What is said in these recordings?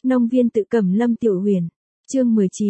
Nông viên tự Cẩm Lâm Tiểu Huyền. Chương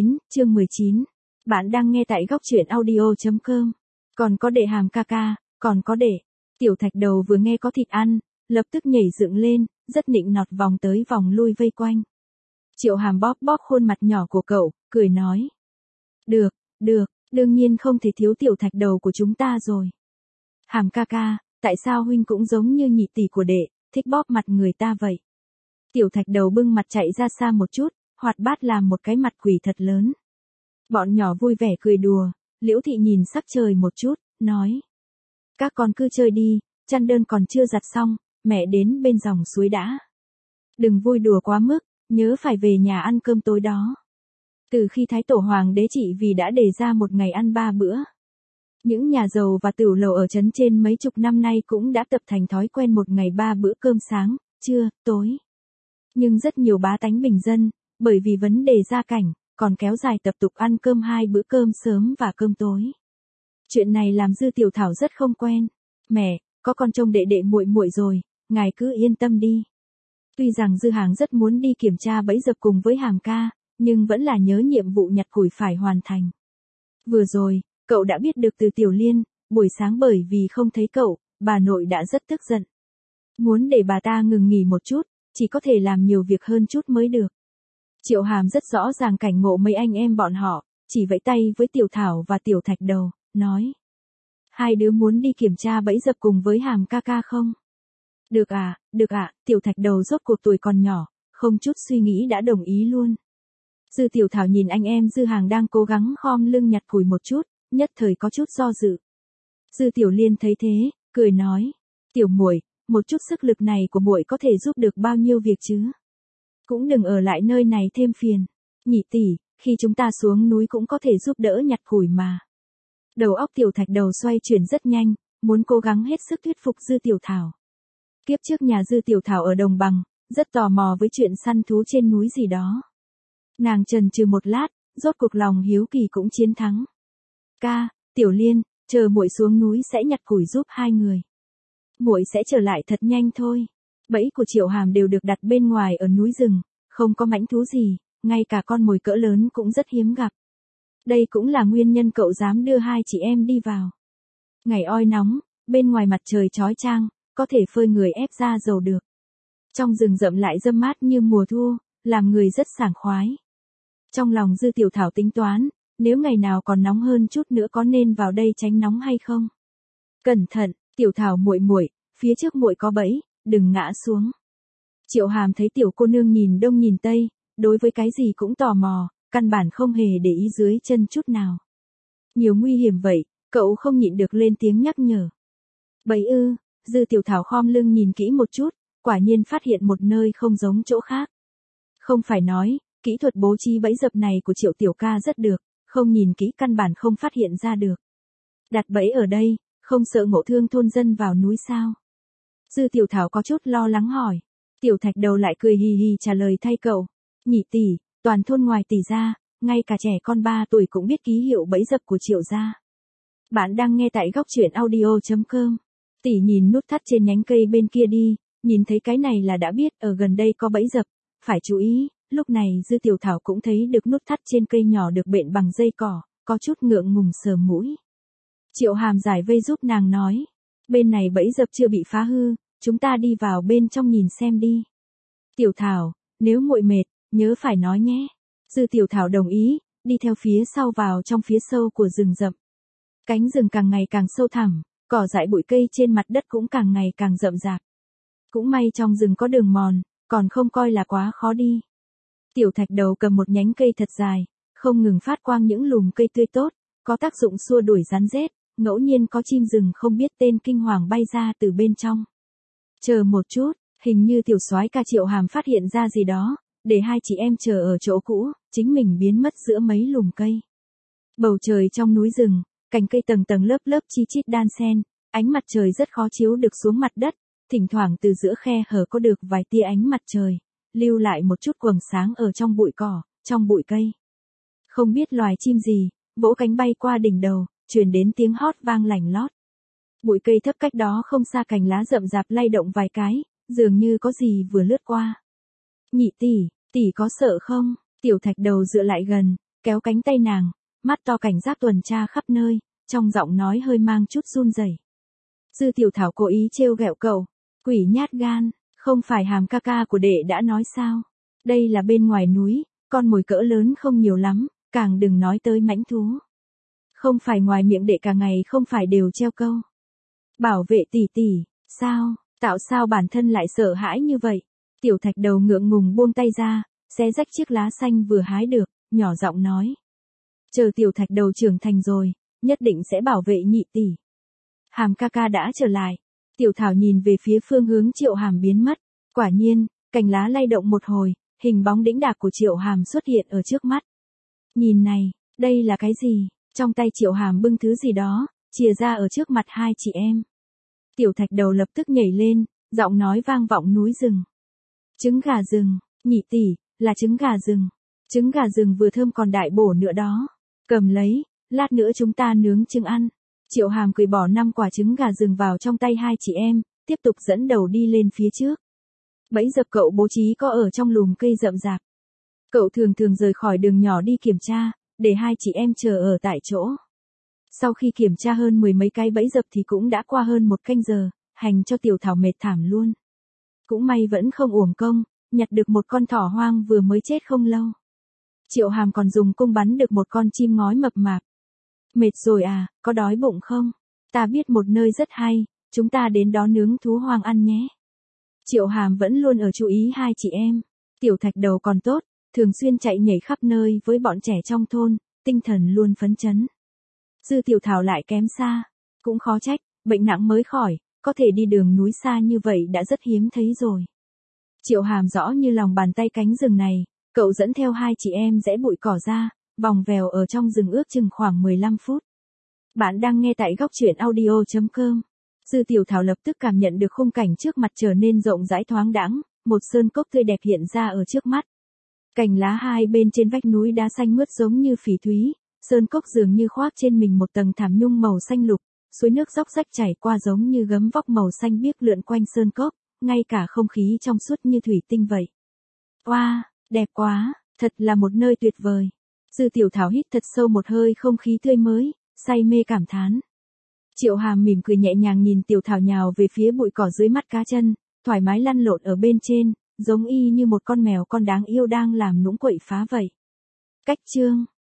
19. Bạn đang nghe tại góc truyện audio.com. Còn có đệ Hàm ca ca, còn có đệ. Tiểu Thạch Đầu vừa nghe có thịt ăn, lập tức nhảy dựng lên, rất nịnh nọt vòng tới vòng lui vây quanh. Triệu Hàm bóp bóp khuôn mặt nhỏ của cậu, cười nói. Được, đương nhiên không thể thiếu Tiểu Thạch Đầu của chúng ta rồi. Hàm ca ca, tại sao huynh cũng giống như nhị tỷ của đệ, thích bóp mặt người ta vậy? Tiểu Thạch Đầu bưng mặt chạy ra xa một chút, hoạt bát làm một cái mặt quỷ thật lớn. Bọn nhỏ vui vẻ cười đùa, Liễu Thị nhìn sắc trời một chút, nói. Các con cứ chơi đi, chăn đơn còn chưa giặt xong, mẹ đến bên dòng suối đã. Đừng vui đùa quá mức, nhớ phải về nhà ăn cơm tối đó. Từ khi Thái Tổ Hoàng đế trị vì đã đề ra một ngày ăn 3 bữa. Những nhà giàu và tửu lầu ở trấn trên mấy chục năm nay cũng đã tập thành thói quen một ngày 3 bữa cơm sáng, trưa, tối. Nhưng rất nhiều bá tánh bình dân, bởi vì vấn đề gia cảnh, còn kéo dài tập tục ăn cơm 2 bữa cơm sớm và cơm tối. Chuyện này làm Dư Tiểu Thảo rất không quen. Mẹ, có con trông đệ đệ muội muội rồi, ngài cứ yên tâm đi. Tuy rằng Dư Hàng rất muốn đi kiểm tra bẫy dập cùng với Hàm ca, nhưng vẫn là nhớ nhiệm vụ nhặt củi phải hoàn thành. Vừa rồi, cậu đã biết được từ Tiểu Liên, buổi sáng bởi vì không thấy cậu, bà nội đã rất tức giận. Muốn để bà ta ngừng nghỉ một chút, chỉ có thể làm nhiều việc hơn chút mới được. Triệu Hàm rất rõ ràng cảnh ngộ mấy anh em bọn họ, chỉ vẫy tay với Tiểu Thảo và Tiểu Thạch Đầu, nói. Hai đứa muốn đi kiểm tra bẫy dập cùng với Hàm ca ca không? Được ạ, Tiểu Thạch Đầu rốt cuộc tuổi còn nhỏ, không chút suy nghĩ đã đồng ý luôn. Dư Tiểu Thảo nhìn anh em Dư Hàng đang cố gắng khom lưng nhặt củi một chút, nhất thời có chút do dự. Dư Tiểu Liên thấy thế, cười nói, Tiểu muội, một chút sức lực này của muội có thể giúp được bao nhiêu việc chứ? Cũng đừng ở lại nơi này thêm phiền. Nhị tỷ, khi chúng ta xuống núi cũng có thể giúp đỡ nhặt củi mà. Đầu óc Tiểu Thạch Đầu xoay chuyển rất nhanh, muốn cố gắng hết sức thuyết phục Dư Tiểu Thảo. Kiếp trước nhà Dư Tiểu Thảo ở đồng bằng, rất tò mò với chuyện săn thú trên núi gì đó. Nàng chần chừ một lát, rốt cuộc lòng hiếu kỳ cũng chiến thắng. Ca, Tiểu Liên, chờ muội xuống núi sẽ nhặt củi giúp hai người. Muội sẽ trở lại thật nhanh thôi. Bẫy của Triệu Hàm đều được đặt bên ngoài ở núi rừng, không có mãnh thú gì, ngay cả con mồi cỡ lớn cũng rất hiếm gặp. Đây cũng là nguyên nhân cậu dám đưa hai chị em đi vào. Ngày oi nóng, bên ngoài mặt trời chói chang, có thể phơi người ép ra dầu được. Trong rừng rậm lại râm mát như mùa thu, làm người rất sảng khoái. Trong lòng Dư Tiểu Thảo tính toán, nếu ngày nào còn nóng hơn chút nữa có nên vào đây tránh nóng hay không? Cẩn thận, Tiểu Thảo muội muội, phía trước muội có bẫy, đừng ngã xuống. Triệu Hàm thấy tiểu cô nương nhìn đông nhìn tây, đối với cái gì cũng tò mò, căn bản không hề để ý dưới chân chút nào. Nhiều nguy hiểm vậy, cậu không nhịn được lên tiếng nhắc nhở. Bẫy ư? Dư Tiểu Thảo khom lưng nhìn kỹ một chút, quả nhiên phát hiện một nơi không giống chỗ khác. Không phải nói, kỹ thuật bố trí bẫy dập này của Triệu tiểu ca rất được, không nhìn kỹ căn bản không phát hiện ra được. Đặt bẫy ở đây, không sợ ngộ thương thôn dân vào núi sao? Dư Tiểu Thảo có chút lo lắng hỏi. Tiểu Thạch Đầu lại cười hì hì trả lời thay cậu. Nhị tỷ, toàn thôn ngoài tỷ ra, ngay cả trẻ con 3 tuổi cũng biết ký hiệu bẫy dập của Triệu gia. Bạn đang nghe tại góc truyện audio.com. Tỷ nhìn nút thắt trên nhánh cây bên kia đi, nhìn thấy cái này là đã biết ở gần đây có bẫy dập, phải chú ý. Lúc này Dư Tiểu Thảo cũng thấy được nút thắt trên cây nhỏ được bện bằng dây cỏ, có chút ngượng ngùng sờ mũi. Triệu Hàm giải vây giúp nàng nói. Bên này bẫy dập chưa bị phá hư, chúng ta đi vào bên trong nhìn xem đi. Tiểu Thảo, nếu muội mệt, nhớ phải nói nhé. Dư Tiểu Thảo đồng ý, đi theo phía sau vào trong phía sâu của rừng rậm. Cánh rừng càng ngày càng sâu thẳm, cỏ dại bụi cây trên mặt đất cũng càng ngày càng rậm rạp. Cũng may trong rừng có đường mòn, còn không coi là quá khó đi. Tiểu Thạch Đầu cầm một nhánh cây thật dài, không ngừng phát quang những lùm cây tươi tốt, có tác dụng xua đuổi rắn rết, ngẫu nhiên có chim rừng không biết tên kinh hoàng bay ra từ bên trong. Chờ một chút, hình như tiểu soái ca Triệu Hàm phát hiện ra gì đó, để hai chị em chờ ở chỗ cũ, chính mình biến mất giữa mấy lùm cây. Bầu trời trong núi rừng, cành cây tầng tầng lớp lớp chi chít đan xen, ánh mặt trời rất khó chiếu được xuống mặt đất, thỉnh thoảng từ giữa khe hở có được vài tia ánh mặt trời, lưu lại một chút quầng sáng ở trong bụi cỏ, trong bụi cây. Không biết loài chim gì, vỗ cánh bay qua đỉnh đầu, truyền đến tiếng hót vang lành lót. Bụi cây thấp cách đó không xa cành lá rậm rạp lay động vài cái, dường như có gì vừa lướt qua. Nhị tỷ, Tỷ có sợ không? Tiểu thạch đầu dựa lại gần, kéo cánh tay nàng, mắt to cảnh giác tuần tra khắp nơi, trong giọng nói hơi mang chút run rẩy. Dư tiểu thảo cố ý trêu ghẹo cậu. Quỷ nhát gan, không phải Hàm ca ca của đệ đã nói sao? Đây là bên ngoài núi, con mồi cỡ lớn không nhiều lắm, càng đừng nói tới mãnh thú. Không phải ngoài miệng đệ cả ngày không phải đều treo câu. Bảo vệ tỷ tỷ, sao, tạo sao bản thân lại sợ hãi như vậy? Tiểu thạch đầu ngượng ngùng buông tay ra, xé rách chiếc lá xanh vừa hái được, nhỏ giọng nói. Chờ tiểu thạch đầu trưởng thành rồi, nhất định sẽ bảo vệ nhị tỷ. Hàm ca ca đã trở lại. Tiểu thảo nhìn về phía phương hướng Triệu Hàm biến mất. Quả nhiên, cành lá lay động một hồi, hình bóng đĩnh đạc của Triệu Hàm xuất hiện ở trước mắt. Nhìn này, đây là cái gì? Trong tay Triệu Hàm bưng thứ gì đó, chìa ra ở trước mặt hai chị em. Tiểu thạch đầu lập tức nhảy lên, giọng nói vang vọng núi rừng. Trứng gà rừng, nhị tỷ, là trứng gà rừng. Trứng gà rừng vừa thơm còn đại bổ nữa đó. Cầm lấy, lát nữa chúng ta nướng trứng ăn. Triệu Hàm cười bỏ 5 quả trứng gà rừng vào trong tay hai chị em, tiếp tục dẫn đầu đi lên phía trước. Bẫy dập cậu bố trí có ở trong lùm cây rậm rạp. Cậu thường thường rời khỏi đường nhỏ đi kiểm tra, để hai chị em chờ ở tại chỗ. Sau khi kiểm tra hơn 10 mấy cái bẫy dập thì cũng đã qua hơn 1 canh giờ, hành cho tiểu thảo mệt thảm luôn. Cũng may vẫn không uổng công, nhặt được một con thỏ hoang vừa mới chết không lâu. Triệu Hàm còn dùng cung bắn được một con chim ngói mập mạp. Mệt rồi à, có đói bụng không? Ta biết một nơi rất hay, chúng ta đến đó nướng thú hoang ăn nhé. Triệu Hàm vẫn luôn ở chú ý hai chị em. Tiểu thạch đầu còn tốt, thường xuyên chạy nhảy khắp nơi với bọn trẻ trong thôn, tinh thần luôn phấn chấn. Dư tiểu thảo lại kém xa, cũng khó trách, bệnh nặng mới khỏi, có thể đi đường núi xa như vậy đã rất hiếm thấy rồi. Triệu Hàm rõ như lòng bàn tay cánh rừng này, cậu dẫn theo hai chị em rẽ bụi cỏ ra, vòng vèo ở trong rừng ước chừng khoảng 15 phút. Bạn đang nghe tại góc truyện audio.com. Dư tiểu thảo lập tức cảm nhận được khung cảnh trước mặt trở nên rộng rãi thoáng đãng, một sơn cốc tươi đẹp hiện ra ở trước mắt. Cành lá hai bên trên vách núi đá xanh mướt giống như phỉ thúy, sơn cốc dường như khoác trên mình một tầng thảm nhung màu xanh lục, suối nước róc rách chảy qua giống như gấm vóc màu xanh biếc lượn quanh sơn cốc, ngay cả không khí trong suốt như thủy tinh vậy. Oa, đẹp quá, thật là một nơi tuyệt vời. Dư tiểu thảo hít thật sâu một hơi không khí tươi mới, say mê cảm thán. Triệu Hàm mỉm cười nhẹ nhàng nhìn tiểu thảo nhào về phía bụi cỏ dưới mắt cá chân, thoải mái lăn lộn ở bên trên, giống y như một con mèo con đáng yêu đang làm nũng quậy phá vậy. Cách chương